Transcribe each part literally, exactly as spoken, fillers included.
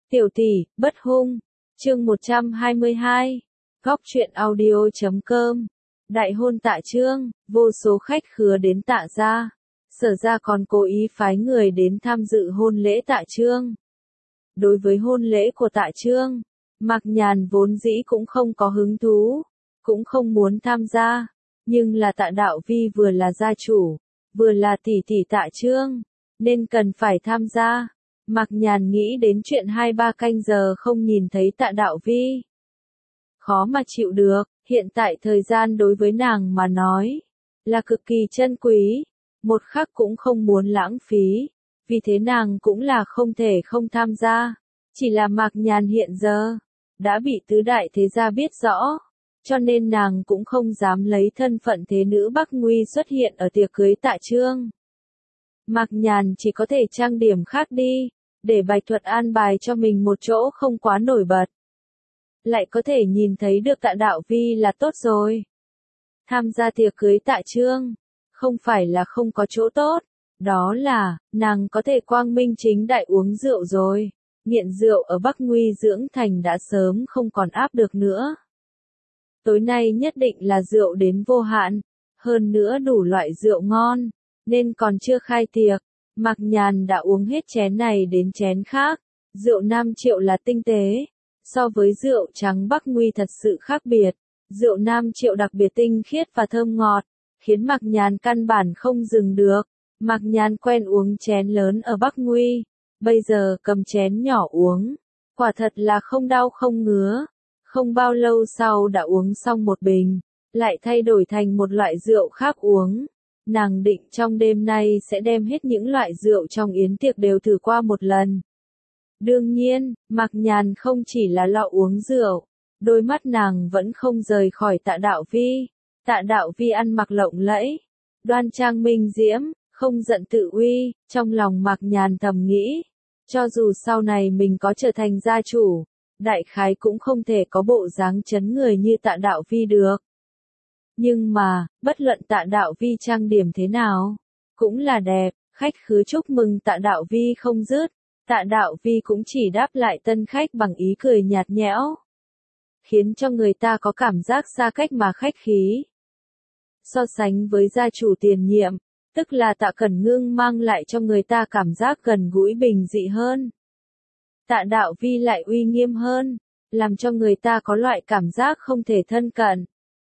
Tiểu tỷ, bất hung. Chương một trăm hai mươi hai. Góc truyện audio.com. Đại hôn Tạ Trương, vô số khách khứa đến Tạ gia. Sở gia còn cố ý phái người đến tham dự hôn lễ Tạ Trương. Đối với hôn lễ của Tạ Trương, Mạc Nhàn vốn dĩ cũng không có hứng thú, cũng không muốn tham gia, nhưng là Tạ Đạo Vi vừa là gia chủ, vừa là tỷ tỷ Tạ Trương, nên cần phải tham gia. Mạc Nhàn nghĩ đến chuyện hai ba canh giờ không nhìn thấy Tạ Đạo Vi. Khó mà chịu được, hiện tại thời gian đối với nàng mà nói, là cực kỳ chân quý, một khắc cũng không muốn lãng phí, vì thế nàng cũng là không thể không tham gia. Chỉ là Mạc Nhàn hiện giờ, đã bị tứ đại thế gia biết rõ, cho nên nàng cũng không dám lấy thân phận thế nữ Bắc Nguy xuất hiện ở tiệc cưới Tạ Trương. Mạc Nhàn chỉ có thể trang điểm khác đi, để Bạch Thuật an bài cho mình một chỗ không quá nổi bật. Lại có thể nhìn thấy được Tạ Đạo Vi là tốt rồi. Tham gia tiệc cưới Tạ Trương, không phải là không có chỗ tốt, đó là, nàng có thể quang minh chính đại uống rượu rồi. Nghiện rượu ở Bắc Nguy Dưỡng Thành đã sớm không còn áp được nữa. Tối nay nhất định là rượu đến vô hạn, hơn nữa đủ loại rượu ngon, nên còn chưa khai tiệc, Mạc Nhàn đã uống hết chén này đến chén khác. Rượu Nam Triệu là tinh tế, so với rượu trắng Bắc Nguy thật sự khác biệt. Rượu Nam Triệu đặc biệt tinh khiết và thơm ngọt, khiến Mạc Nhàn căn bản không dừng được. Mạc Nhàn quen uống chén lớn ở Bắc Nguy, bây giờ cầm chén nhỏ uống, quả thật là không đau không ngứa. Không bao lâu sau đã uống xong một bình, lại thay đổi thành một loại rượu khác uống. Nàng định trong đêm nay sẽ đem hết những loại rượu trong yến tiệc đều thử qua một lần. Đương nhiên, Mạc Nhàn không chỉ là lọ uống rượu, đôi mắt nàng vẫn không rời khỏi Tạ Đạo Vi. Tạ Đạo Vi ăn mặc lộng lẫy, đoan trang minh diễm, không giận tự uy, trong lòng Mạc Nhàn thầm nghĩ, cho dù sau này mình có trở thành gia chủ, đại khái cũng không thể có bộ dáng chấn người như Tạ Đạo Vi được. Nhưng mà, bất luận Tạ Đạo Vi trang điểm thế nào, cũng là đẹp, khách khứa chúc mừng Tạ Đạo Vi không dứt. Tạ Đạo Vi cũng chỉ đáp lại tân khách bằng ý cười nhạt nhẽo, khiến cho người ta có cảm giác xa cách mà khách khí. So sánh với gia chủ tiền nhiệm, tức là Tạ Cẩn Ngưng mang lại cho người ta cảm giác gần gũi bình dị hơn. Tạ Đạo Vi lại uy nghiêm hơn, làm cho người ta có loại cảm giác không thể thân cận.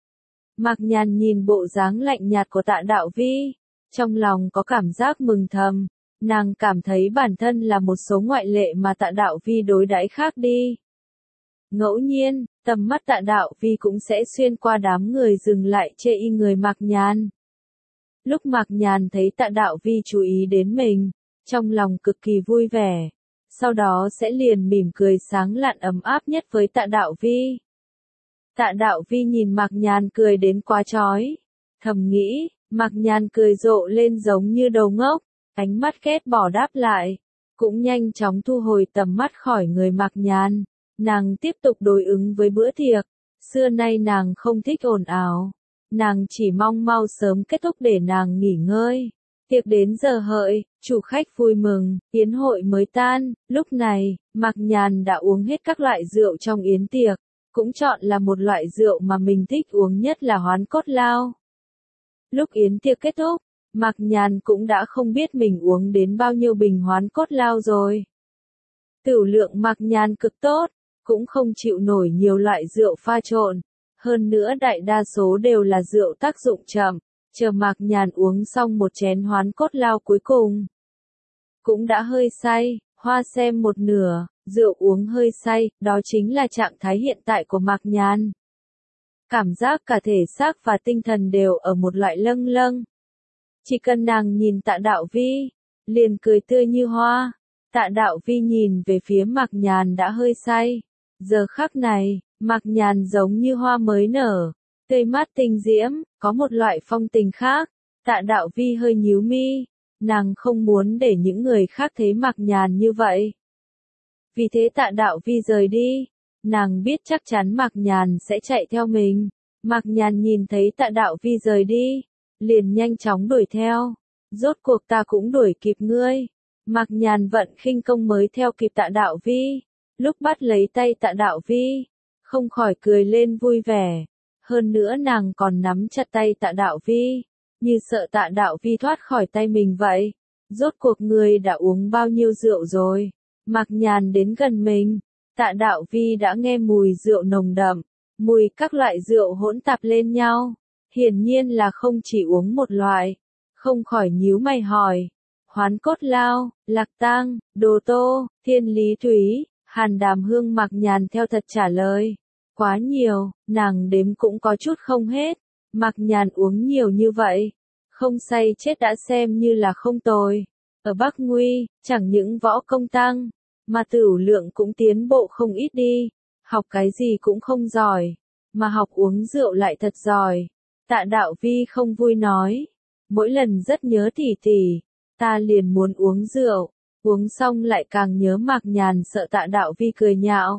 Mạc Nhàn nhìn bộ dáng lạnh nhạt của Tạ Đạo Vi, trong lòng có cảm giác mừng thầm, nàng cảm thấy bản thân là một số ngoại lệ mà Tạ Đạo Vi đối đãi khác đi. Ngẫu nhiên, tầm mắt Tạ Đạo Vi cũng sẽ xuyên qua đám người dừng lại chê y người Mạc Nhàn. Lúc Mạc Nhàn thấy Tạ Đạo Vi chú ý đến mình, trong lòng cực kỳ vui vẻ, sau đó sẽ liền mỉm cười sáng lạn ấm áp nhất với Tạ Đạo Vi. Tạ Đạo Vi nhìn Mạc Nhàn cười đến quá chói, thầm nghĩ, Mạc Nhàn cười rộ lên giống như đầu ngốc, ánh mắt ghét bỏ đáp lại, cũng nhanh chóng thu hồi tầm mắt khỏi người Mạc Nhàn. Nàng tiếp tục đối ứng với bữa tiệc, xưa nay nàng không thích ồn ào, nàng chỉ mong mau sớm kết thúc để nàng nghỉ ngơi. Tiệc đến giờ hợi, chủ khách vui mừng, yến hội mới tan, lúc này, Mạc Nhàn đã uống hết các loại rượu trong yến tiệc, cũng chọn là một loại rượu mà mình thích uống nhất là Hoán Cốt Lao. Lúc yến tiệc kết thúc, Mạc Nhàn cũng đã không biết mình uống đến bao nhiêu bình Hoán Cốt Lao rồi. Tửu lượng Mạc Nhàn cực tốt, cũng không chịu nổi nhiều loại rượu pha trộn, hơn nữa đại đa số đều là rượu tác dụng chậm. Chờ Mạc Nhàn uống xong một chén Hoán Cốt Lao cuối cùng, cũng đã hơi say, hoa xem một nửa, rượu uống hơi say, đó chính là trạng thái hiện tại của Mạc Nhàn. Cảm giác cả thể xác và tinh thần đều ở một loại lâng lâng. Chỉ cần nàng nhìn Tạ Đạo Vi, liền cười tươi như hoa. Tạ Đạo Vi nhìn về phía Mạc Nhàn đã hơi say. Giờ khắc này, Mạc Nhàn giống như hoa mới nở, tươi mát tinh diễm, có một loại phong tình khác. Tạ Đạo Vi hơi nhíu mi, nàng không muốn để những người khác thấy Mạc Nhàn như vậy. Vì thế Tạ Đạo Vi rời đi, nàng biết chắc chắn Mạc Nhàn sẽ chạy theo mình. Mạc Nhàn nhìn thấy Tạ Đạo Vi rời đi, liền nhanh chóng đuổi theo. Rốt cuộc ta cũng đuổi kịp ngươi. Mạc Nhàn vận khinh công mới theo kịp Tạ Đạo Vi. lúc bắt lấy tay Tạ Đạo Vi, không khỏi cười lên vui vẻ. Hơn nữa nàng còn nắm chặt tay Tạ Đạo Vi, như sợ Tạ Đạo Vi thoát khỏi tay mình vậy. Rốt cuộc người đã uống bao nhiêu rượu rồi? Mạc Nhàn đến gần mình, Tạ Đạo Vi đã nghe mùi rượu nồng đậm, mùi các loại rượu hỗn tạp lên nhau. Hiển nhiên là không chỉ uống một loại, không khỏi nhíu mày hỏi. Hoán Cốt Lao, Lạc Tang, Đồ Tô, Thiên Lý Thúy, Hàn Đàm Hương. Mạc Nhàn theo thật trả lời. Quá nhiều, nàng đếm cũng có chút không hết. Mạc Nhàn uống nhiều như vậy, không say chết đã xem như là không tồi. Ở Bắc Nguy, chẳng những võ công tăng, mà tửu lượng cũng tiến bộ không ít đi. Học cái gì cũng không giỏi, mà học uống rượu lại thật giỏi. Tạ Đạo Vi không vui nói. Mỗi lần rất nhớ tỷ tỷ, ta liền muốn uống rượu, uống xong lại càng nhớ. Mạc Nhàn sợ Tạ Đạo Vi cười nhạo,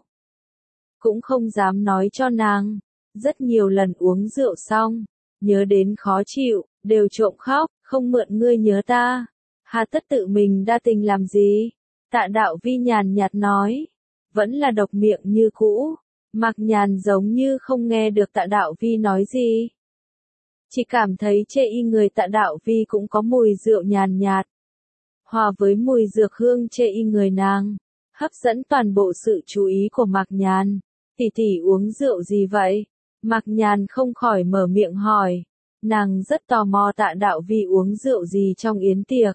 cũng không dám nói cho nàng. Rất nhiều lần uống rượu xong, nhớ đến khó chịu, đều trộm khóc, không mượn ngươi nhớ ta, hà tất tự mình đa tình làm gì? Tạ Đạo Vi nhàn nhạt nói, vẫn là độc miệng như cũ. Mạc Nhàn giống như không nghe được Tạ Đạo Vi nói gì, chỉ cảm thấy chê y người Tạ Đạo Vi cũng có mùi rượu nhàn nhạt, hòa với mùi dược hương chê y người nàng, hấp dẫn toàn bộ sự chú ý của Mạc Nhàn. Tỷ tỷ uống rượu gì vậy? Mạc Nhàn không khỏi mở miệng hỏi. Nàng rất tò mò Tạ Đạo Vi uống rượu gì trong yến tiệc.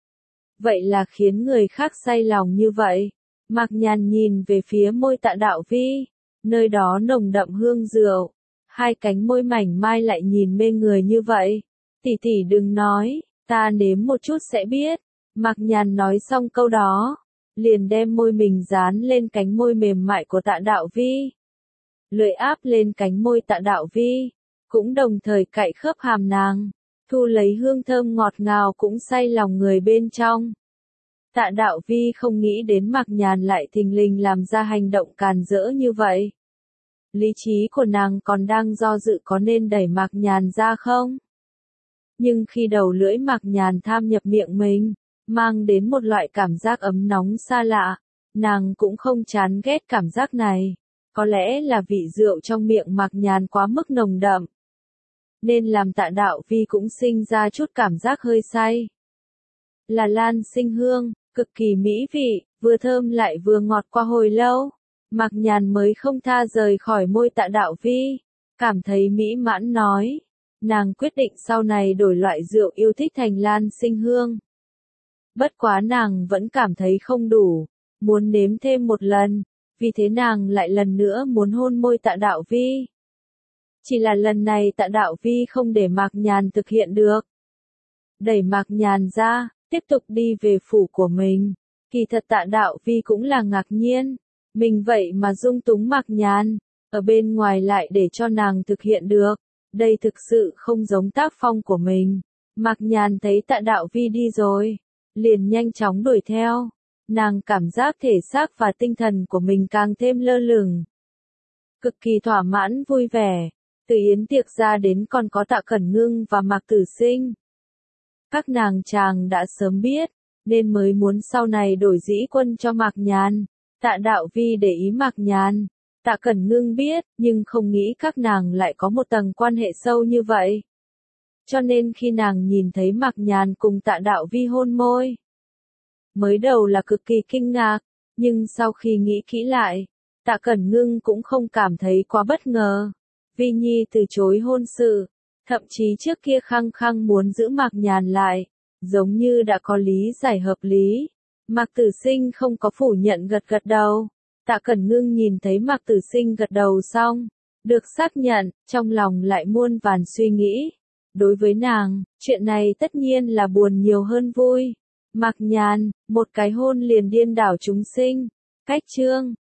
Vậy là khiến người khác say lòng như vậy. Mạc Nhàn nhìn về phía môi Tạ Đạo Vi, nơi đó nồng đậm hương rượu, hai cánh môi mảnh mai lại nhìn mê người như vậy. Tỷ tỷ đừng nói, ta nếm một chút sẽ biết. Mạc Nhàn nói xong câu đó, liền đem môi mình dán lên cánh môi mềm mại của Tạ Đạo Vi. Lưỡi áp lên cánh môi Tạ Đạo Vi, cũng đồng thời cạy khớp hàm nàng, thu lấy hương thơm ngọt ngào cũng say lòng người bên trong. Tạ Đạo Vi không nghĩ đến Mạc Nhàn lại thình lình làm ra hành động càn rỡ như vậy. Lý trí của nàng còn đang do dự có nên đẩy Mạc Nhàn ra không? Nhưng khi đầu lưỡi Mạc Nhàn tham nhập miệng mình, mang đến một loại cảm giác ấm nóng xa lạ, nàng cũng không chán ghét cảm giác này. Có lẽ là vị rượu trong miệng Mạc Nhàn quá mức nồng đậm, nên làm Tạ Đạo Vi cũng sinh ra chút cảm giác hơi say. Là lan sinh hương, cực kỳ mỹ vị, vừa thơm lại vừa ngọt. Qua hồi lâu, Mạc Nhàn mới không tha rời khỏi môi Tạ Đạo Vi, cảm thấy mỹ mãn nói. Nàng quyết định sau này đổi loại rượu yêu thích thành lan sinh hương. Bất quá nàng vẫn cảm thấy không đủ, muốn nếm thêm một lần, vì thế nàng lại lần nữa muốn hôn môi Tạ Đạo Vi. Chỉ là lần này Tạ Đạo Vi không để Mạc Nhàn thực hiện được. Đẩy Mạc Nhàn ra, tiếp tục đi về phủ của mình. Kỳ thật Tạ Đạo Vi cũng là ngạc nhiên, mình vậy mà dung túng Mạc Nhàn, ở bên ngoài lại để cho nàng thực hiện được. Đây thực sự không giống tác phong của mình. Mạc Nhàn thấy Tạ Đạo Vi đi rồi, liền nhanh chóng đuổi theo. Nàng cảm giác thể xác và tinh thần của mình càng thêm lơ lửng, cực kỳ thỏa mãn vui vẻ. Từ yến tiệc ra đến còn có Tạ Cẩn Ngưng và Mạc Tử Sinh. Các nàng chàng đã sớm biết, nên mới muốn sau này đổi dĩ quân cho Mạc Nhàn. Tạ Đạo Vi để ý Mạc Nhàn, Tạ Cẩn Ngưng biết, nhưng không nghĩ các nàng lại có một tầng quan hệ sâu như vậy. Cho nên khi nàng nhìn thấy Mạc Nhàn cùng Tạ Đạo Vi hôn môi, mới đầu là cực kỳ kinh ngạc, nhưng sau khi nghĩ kỹ lại, Tạ Cẩn Ngưng cũng không cảm thấy quá bất ngờ. Vi Nhi từ chối hôn sự, thậm chí trước kia khăng khăng muốn giữ Mạc Nhàn lại, giống như đã có lý giải hợp lý. Mạc Tử Sinh không có phủ nhận, gật gật đầu. Tạ Cẩn Ngưng nhìn thấy Mạc Tử Sinh gật đầu xong, được xác nhận, trong lòng lại muôn vàn suy nghĩ. Đối với nàng, chuyện này tất nhiên là buồn nhiều hơn vui. Mạc Nhàn, một cái hôn liền điên đảo chúng sinh. Cách chương